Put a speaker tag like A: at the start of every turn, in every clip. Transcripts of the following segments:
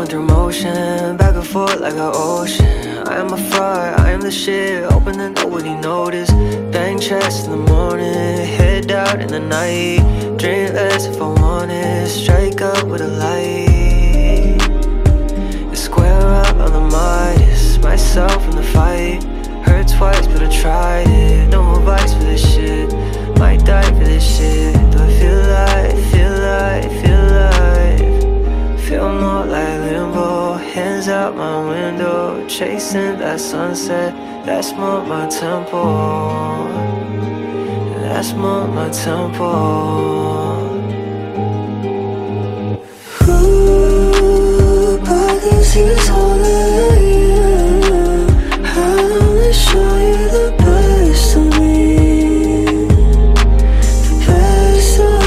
A: going through motion, back and forth like an ocean. I am a fraud, I am the shit, hoping that nobody noticed. Bang chest in the morning, head out in the night. Drink less if I want it, strike up with a light. You square up on the Midas, myself in the fight. Hurt twice but I tried it, no advice for this shit. Might die for this shit. Do I feel alive, feel alive, feel alive? Feel more like limbo, hands out my window, chasing that sunset. That's more my tempo, that's more my tempo. Ooh, but this is only you. I'll only show you the best of me, the best of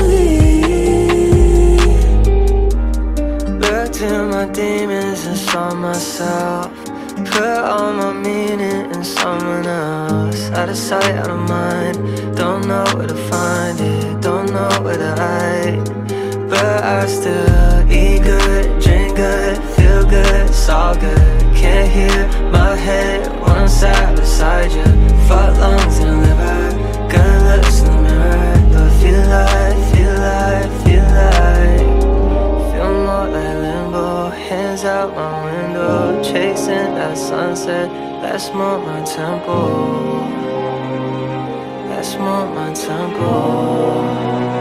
A: me. Looked in my demons and saw myself, put all my meaning in someone else. Out of sight, out of mind, don't know where to find it, don't know where to hide. But I still eat good, drink good, feel good, it's all good. Can't hear my head when I'm sat beside you. Fuck lungs and liver, good looks in the mirror. Do I feel like, feel like, feel like? Feel more like limbo, hands out my window, chasing that sunset. That's more my tempo, that's more my tempo.